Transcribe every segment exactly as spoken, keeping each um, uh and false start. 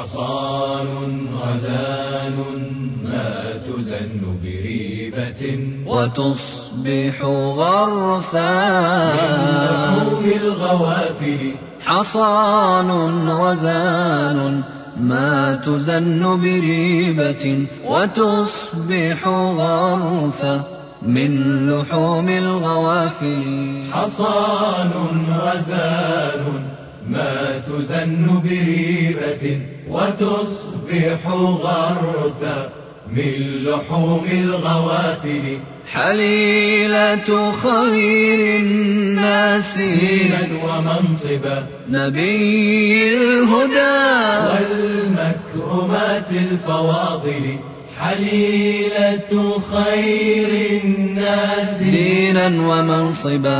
حصان غزال ما تزن بريبة وتصبح غرثا من لحوم الغوافل. حصان غزال ما تزن بريبة وتصبح غرثا من لحوم الغوافل. حصان غزال ما تزن بريبة وتصبح غرثا من لحوم الغوافل. حليلة خير الناس دينا ومنصبا نبي الهدى والمكرمات الفواضل. حليلة خير الناس دينا ومنصبا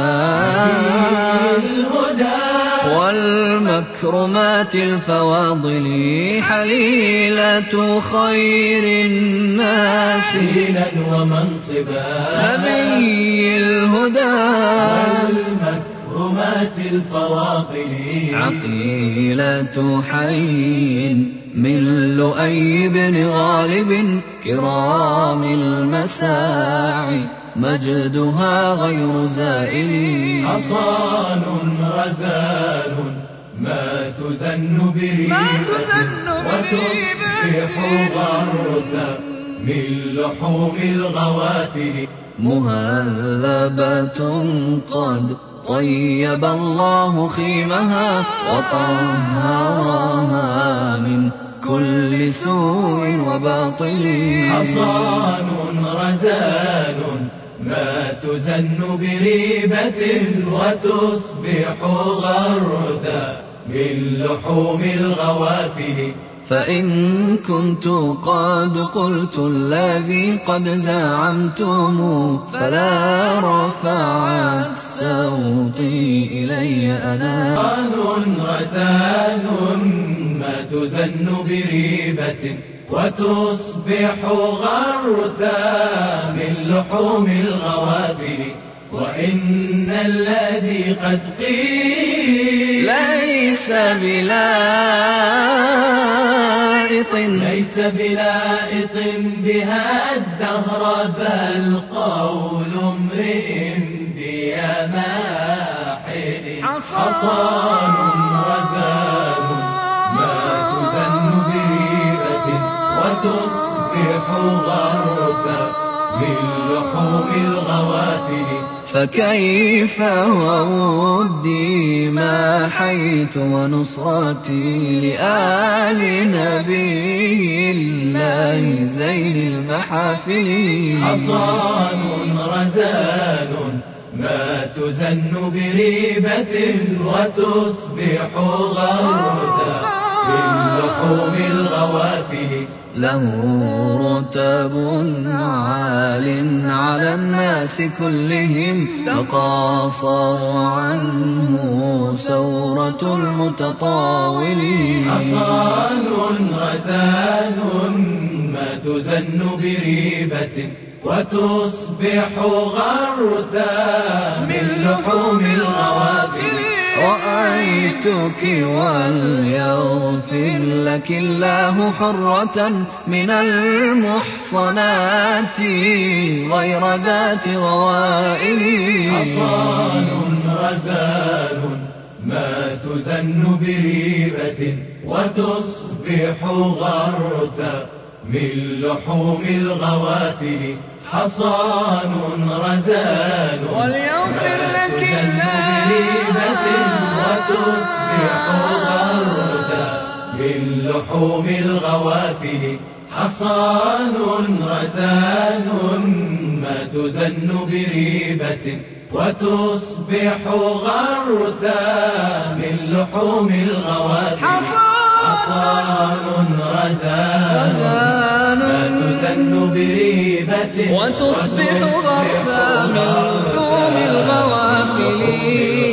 الهدى والمكرمات الفواضل. حليلة خير الناس دينا ومنصبا نبي الهدى والمكرمات الفواضل. عقيلة حي من لؤي بن غالب كرام المساعي مجدها غير زائل. حصان غزال ما تزن بريبة وتصبح غرثا من لحوم الغوافل. مهذبة قد طيب الله خيمها وطهرها من كل سوء وباطل. حصان غزال ما تزن بريبة وتصبح غرثا من لحوم الغوافل. فإن كنت قد قلت الذي قد زعمتم فلا رفعت صوتي إلي أنا. حصان غزال ما تزن بريبة وتصبح غرثا من لحوم الغوافل. وإن الذي قد قيل ليس بلائط ليس بلائط بها الدهر بل قول امرئ بيا ماحل. حصان غزال ما تزن بريبة وتصبح غرثا من لحوم الغوافل. فكيف وودي ما حيت ونصرتي لآل نبي الله زين المحافل. حصان غزال ما تزن بريبة وتصبح غرثا من لحوم الغوافل. له رتب عال على الناس كلهم تقاصر عنه سورة المتطاولين. حصان غزال ما تزن بريبة وتصبح غرثا من لحوم الغوافل. رأيتك وليغفر لك الله حرة من المحصنات غير ذات غوائل. حصان غزال ما تزن بريبة وتصبح غرثا من لحوم الغوافل. حصان غزال وليغفر لك بريبة وتصبح غرثا من لحوم الغوافل. حصان غزال ما تزن بريبة وتصبح غرثا من لحوم الغوافل. حصان غزال ما تزن بريبة وتصبح غرثا من لحوم الغوافل.